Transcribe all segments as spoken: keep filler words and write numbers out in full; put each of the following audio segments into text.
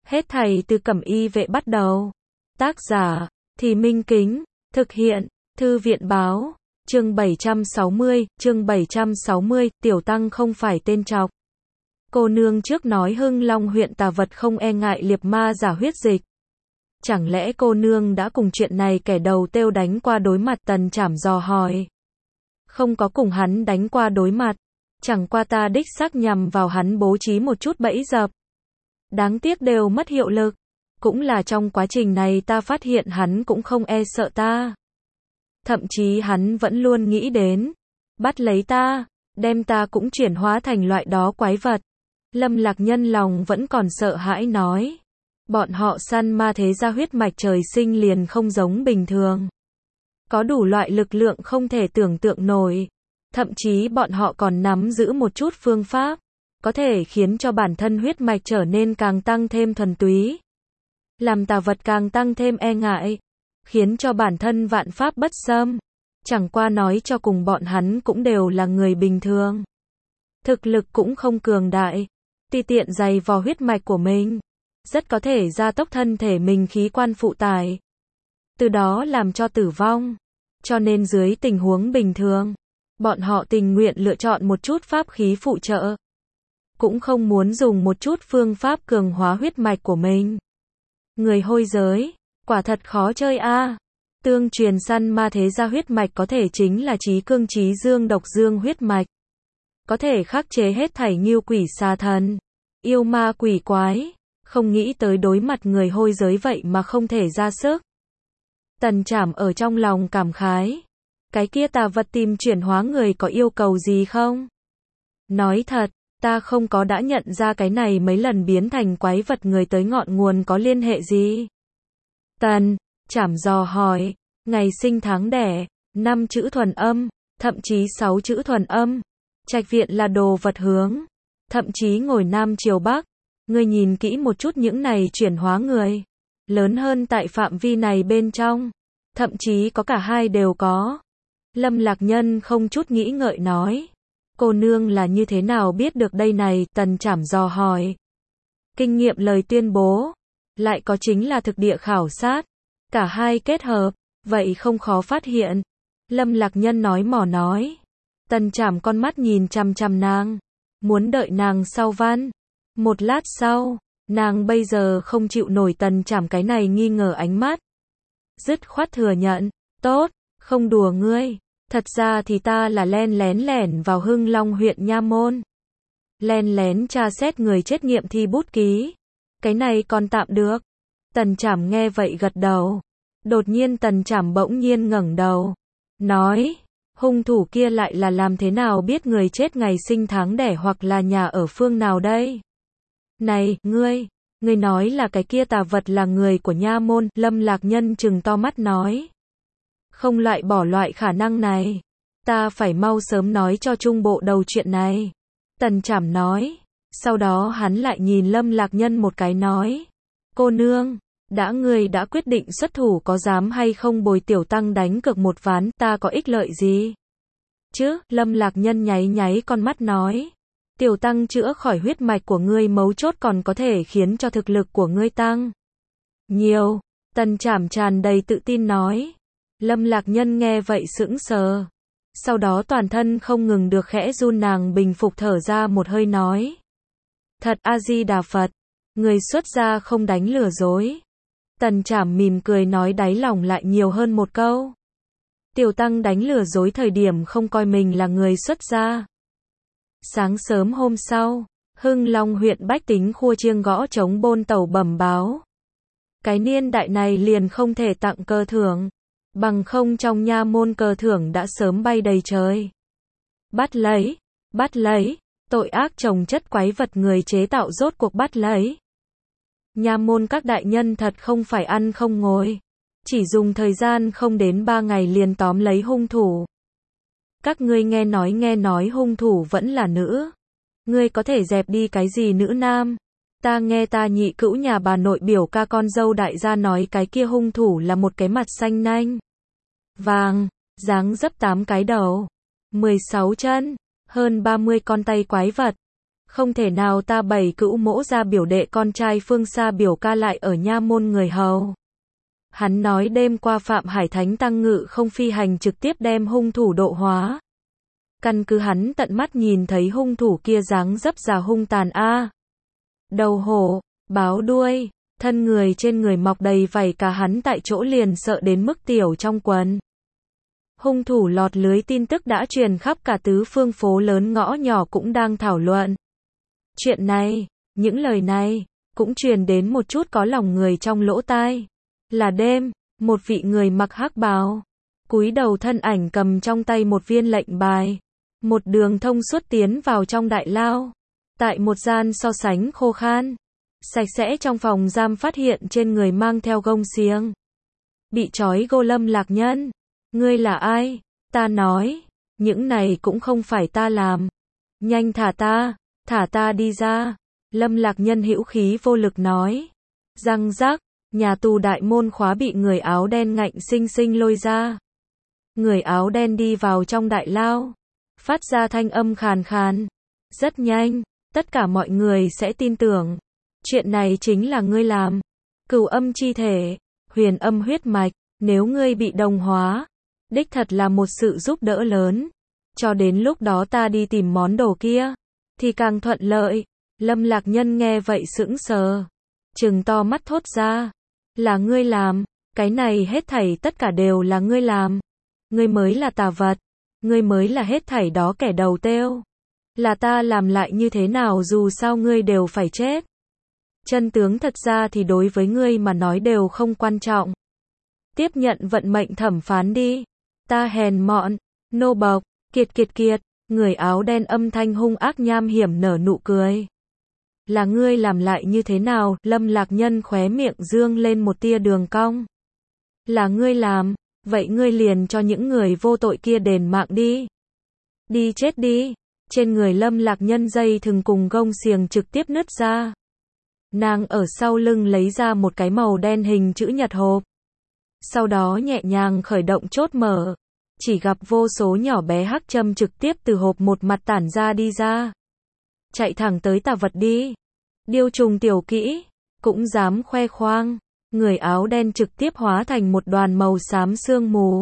Hết thảy từ Cẩm Y Vệ bắt đầu. Tác giả, Thì Minh Kính, thực hiện, Thư viện Báo, chương bảy trăm sáu mươi, chương bảy trăm sáu mươi, Tiểu Tăng không phải tên trọc. Cô nương trước nói Hưng Long huyện tà vật không e ngại liệp ma giả huyết dịch. Chẳng lẽ cô nương đã cùng chuyện này kẻ đầu têu đánh qua đối mặt? Tần Trảm dò hỏi. Không có cùng hắn đánh qua đối mặt. Chẳng qua ta đích xác nhằm vào hắn bố trí một chút bẫy dập. Đáng tiếc đều mất hiệu lực. Cũng là trong quá trình này ta phát hiện hắn cũng không e sợ ta. Thậm chí hắn vẫn luôn nghĩ đến bắt lấy ta, đem ta cũng chuyển hóa thành loại đó quái vật. Lâm Lạc Nhân lòng vẫn còn sợ hãi nói. Bọn họ săn ma thế gia huyết mạch trời sinh liền không giống bình thường. Có đủ loại lực lượng không thể tưởng tượng nổi. Thậm chí bọn họ còn nắm giữ một chút phương pháp, có thể khiến cho bản thân huyết mạch trở nên càng tăng thêm thuần túy. Làm tà vật càng tăng thêm e ngại, khiến cho bản thân vạn pháp bất xâm. Chẳng qua nói cho cùng bọn hắn cũng đều là người bình thường. Thực lực cũng không cường đại, tùy tiện dày vò huyết mạch của mình, rất có thể gia tốc thân thể mình khí quan phụ tải. Từ đó làm cho tử vong. Cho nên dưới tình huống bình thường, bọn họ tình nguyện lựa chọn một chút pháp khí phụ trợ. Cũng không muốn dùng một chút phương pháp cường hóa huyết mạch của mình. Người hôi giới, quả thật khó chơi a. À. Tương truyền săn ma thế gia huyết mạch có thể chính là trí cương trí dương độc dương huyết mạch. Có thể khắc chế hết thảy nghiêu quỷ xà thần, yêu ma quỷ quái. Không nghĩ tới đối mặt người hôi giới vậy mà không thể ra sức. Tần Trảm ở trong lòng cảm khái. Cái kia tà vật tìm chuyển hóa người có yêu cầu gì không? Nói thật, ta không có đã nhận ra cái này mấy lần biến thành quái vật người tới ngọn nguồn có liên hệ gì? Tần Trảm dò hỏi. Ngày sinh tháng đẻ, năm chữ thuần âm, thậm chí sáu chữ thuần âm. Trạch viện là đồ vật hướng, thậm chí ngồi nam chiều bắc. Ngươi nhìn kỹ một chút những này chuyển hóa người. Lớn hơn tại phạm vi này bên trong. Thậm chí có cả hai đều có. Lâm Lạc Nhân không chút nghĩ ngợi nói. Cô nương là như thế nào biết được đây này? Tần Trảm dò hỏi. Kinh nghiệm lời tuyên bố. Lại có chính là thực địa khảo sát. Cả hai kết hợp. Vậy không khó phát hiện. Lâm Lạc Nhân nói mỏ nói. Tần Trảm con mắt nhìn chằm chằm nàng. Muốn đợi nàng sau văn. Một lát sau, nàng bây giờ không chịu nổi Tần Trảm cái này nghi ngờ ánh mắt. Dứt khoát thừa nhận. Tốt, không đùa ngươi. Thật ra thì ta là len lén lẻn vào Hưng Long huyện Nha Môn. Len lén tra xét người chết nghiệm thi bút ký. Cái này còn tạm được. Tần Trảm nghe vậy gật đầu. Đột nhiên Tần Trảm bỗng nhiên ngẩng đầu. Nói, hung thủ kia lại là làm thế nào biết người chết ngày sinh tháng đẻ hoặc là nhà ở phương nào đây? Này, ngươi, ngươi nói là cái kia tà vật là người của Nha Môn. Lâm Lạc Nhân trừng to mắt nói. Không loại bỏ loại khả năng này. Ta phải mau sớm nói cho Trung Bộ đầu chuyện này. Tần Trảm nói. Sau đó hắn lại nhìn Lâm Lạc Nhân một cái nói. Cô nương, đã ngươi đã quyết định xuất thủ có dám hay không bồi tiểu tăng đánh cược một ván, ta có ích lợi gì? Chứ, Lâm Lạc Nhân nháy nháy con mắt nói. Tiểu tăng chữa khỏi huyết mạch của ngươi mấu chốt còn có thể khiến cho thực lực của ngươi tăng nhiều. Tần Trảm tràn đầy tự tin nói. Lâm Lạc Nhân nghe vậy sững sờ. Sau đó toàn thân không ngừng được khẽ run, nàng bình phục thở ra một hơi nói. Thật A-di-đà Phật, người xuất gia không đánh lừa dối. Tần Trảm mỉm cười nói đáy lòng lại nhiều hơn một câu. Tiểu tăng đánh lừa dối thời điểm không coi mình là người xuất gia. Sáng sớm hôm sau, Hưng Long huyện bách tính khua chiêng gõ trống bôn tàu bẩm báo. Cái niên đại này liền không thể tặng cờ thưởng. Bằng không trong nha môn cờ thưởng đã sớm bay đầy trời. Bắt lấy, bắt lấy, tội ác chồng chất quái vật người chế tạo rốt cuộc bắt lấy. Nha môn các đại nhân thật không phải ăn không ngồi. Chỉ dùng thời gian không đến ba ngày liền tóm lấy hung thủ. Các ngươi nghe nói nghe nói hung thủ vẫn là nữ. Ngươi có thể dẹp đi cái gì nữ nam? Ta nghe ta nhị cữu nhà bà nội biểu ca con dâu đại gia nói cái kia hung thủ là một cái mặt xanh nanh vàng, dáng dấp tám cái đầu, mười sáu chân, hơn ba mươi con tay quái vật. Không thể nào ta bày cữu mỗ ra biểu đệ con trai Phương Sa biểu ca lại ở nha môn người hầu. Hắn nói đêm qua Phạm Hải Thánh Tăng ngự không phi hành trực tiếp đem hung thủ độ hóa. Căn cứ hắn tận mắt nhìn thấy hung thủ kia dáng dấp già hung tàn a. Đầu hổ, báo đuôi, thân người trên người mọc đầy vảy cả hắn tại chỗ liền sợ đến mức tiểu trong quần. Hung thủ lọt lưới tin tức đã truyền khắp cả tứ phương phố lớn ngõ nhỏ cũng đang thảo luận. Chuyện này, những lời này, cũng truyền đến một chút có lòng người trong lỗ tai. Là đêm, một vị người mặc hắc bào, cúi đầu thân ảnh cầm trong tay một viên lệnh bài. Một đường thông suốt tiến vào trong đại lao. Tại một gian so sánh khô khan, sạch sẽ trong phòng giam phát hiện trên người mang theo gông xiềng. Bị trói gô Lâm Lạc Nhân. Ngươi là ai? Ta nói, những này cũng không phải ta làm. Nhanh thả ta, thả ta đi ra. Lâm Lạc Nhân hữu khí vô lực nói. Răng rác, nhà tù đại môn khóa bị người áo đen ngạnh sinh sinh lôi ra. Người áo đen đi vào trong đại lao, phát ra thanh âm khàn khàn. Rất nhanh, tất cả mọi người sẽ tin tưởng. Chuyện này chính là ngươi làm. Cửu âm chi thể, huyền âm huyết mạch, nếu ngươi bị đồng hóa, đích thật là một sự giúp đỡ lớn. Cho đến lúc đó ta đi tìm món đồ kia, thì càng thuận lợi. Lâm Lạc Nhân nghe vậy sững sờ, trừng to mắt thốt ra. Là ngươi làm, cái này hết thảy tất cả đều là ngươi làm. Ngươi mới là tà vật, ngươi mới là hết thảy đó kẻ đầu têu. Là ta làm lại như thế nào dù sao ngươi đều phải chết. Chân tướng thật ra thì đối với ngươi mà nói đều không quan trọng. Tiếp nhận vận mệnh thẩm phán đi. Ta hèn mọn, nô bộc, kiệt kiệt kiệt, người áo đen âm thanh hung ác nham hiểm nở nụ cười. Là ngươi làm lại như thế nào? Lâm Lạc Nhân khóe miệng dương lên một tia đường cong. Là ngươi làm, vậy ngươi liền cho những người vô tội kia đền mạng đi. Đi chết đi. Trên người Lâm Lạc Nhân dây thừng cùng gông xiềng trực tiếp nứt ra. Nàng ở sau lưng lấy ra một cái màu đen hình chữ nhật hộp. Sau đó nhẹ nhàng khởi động chốt mở. Chỉ gặp vô số nhỏ bé hắc châm trực tiếp từ hộp một mặt tản ra đi ra. Chạy thẳng tới tà vật đi. Điêu trùng tiểu kỹ, cũng dám khoe khoang. Người áo đen trực tiếp hóa thành một đoàn màu xám sương mù.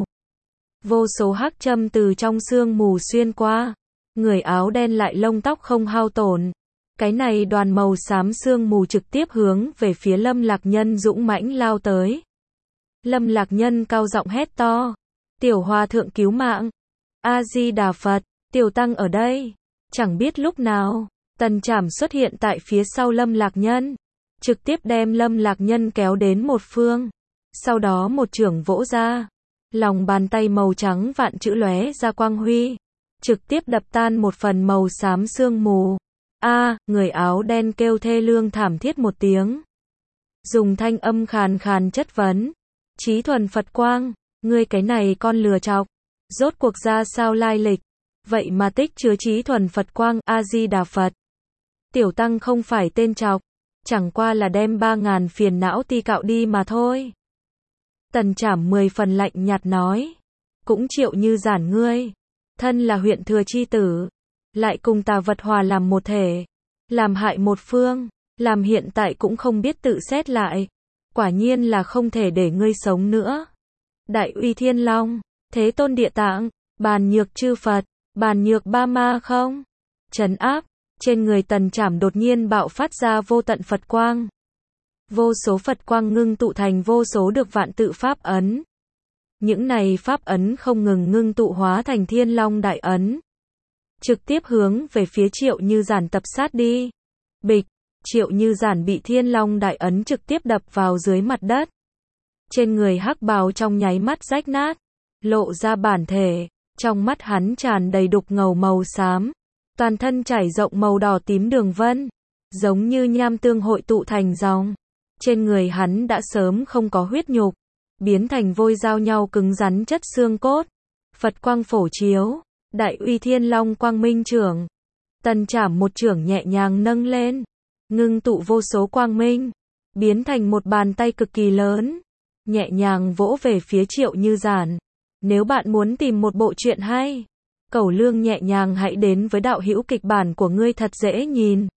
Vô số hắc châm từ trong sương mù xuyên qua. Người áo đen lại lông tóc không hao tổn. Cái này đoàn màu xám sương mù trực tiếp hướng về phía Lâm Lạc Nhân dũng mãnh lao tới. Lâm Lạc Nhân cao giọng hét to. Tiểu hòa thượng cứu mạng. A-di-đà Phật, tiểu tăng ở đây. Chẳng biết lúc nào, Tần Trảm xuất hiện tại phía sau Lâm Lạc Nhân. Trực tiếp đem Lâm Lạc Nhân kéo đến một phương. Sau đó một chưởng vỗ ra. Lòng bàn tay màu trắng vạn chữ lóe ra quang huy. Trực tiếp đập tan một phần màu xám sương mù. A, à, người áo đen kêu thê lương thảm thiết một tiếng. Dùng thanh âm khàn khàn chất vấn. Chí thuần Phật Quang, ngươi cái này con lừa chọc. Rốt cuộc ra sao lai lịch. Vậy mà tích chứa chí thuần Phật Quang, A-di-đà Phật. Tiểu tăng không phải tên chọc. Chẳng qua là đem ba ngàn phiền não ti cạo đi mà thôi. Tần Trảm mười phần lạnh nhạt nói. Cũng Triệu Như Giản ngươi. Thân là huyện thừa chi tử. Lại cùng tà vật hòa làm một thể. Làm hại một phương. Làm hiện tại cũng không biết tự xét lại. Quả nhiên là không thể để ngươi sống nữa. Đại uy Thiên Long. Thế Tôn Địa Tạng. Bàn nhược chư Phật. Bàn nhược ba ma không. Trấn áp. Trên người Tần Trảm đột nhiên bạo phát ra vô tận Phật quang. Vô số Phật quang ngưng tụ thành vô số được vạn tự pháp ấn. Những này pháp ấn không ngừng ngưng tụ hóa thành Thiên Long đại ấn. Trực tiếp hướng về phía Triệu Như Giản tập sát đi. Bịch, Triệu Như Giản bị Thiên Long đại ấn trực tiếp đập vào dưới mặt đất. Trên người hắc bào trong nháy mắt rách nát, lộ ra bản thể, trong mắt hắn tràn đầy đục ngầu màu xám, toàn thân trải rộng màu đỏ tím đường vân, giống như nham tương hội tụ thành dòng. Trên người hắn đã sớm không có huyết nhục, biến thành vôi giao nhau cứng rắn chất xương cốt. Phật quang phổ chiếu, Đại uy Thiên Long quang minh trưởng. Tần Trảm một chưởng nhẹ nhàng nâng lên, ngưng tụ vô số quang minh, biến thành một bàn tay cực kỳ lớn, nhẹ nhàng vỗ về phía Triệu Như Giản. Nếu bạn muốn tìm một bộ truyện hay, Cẩu Lương nhẹ nhàng hãy đến với đạo hữu kịch bản của ngươi thật dễ nhìn.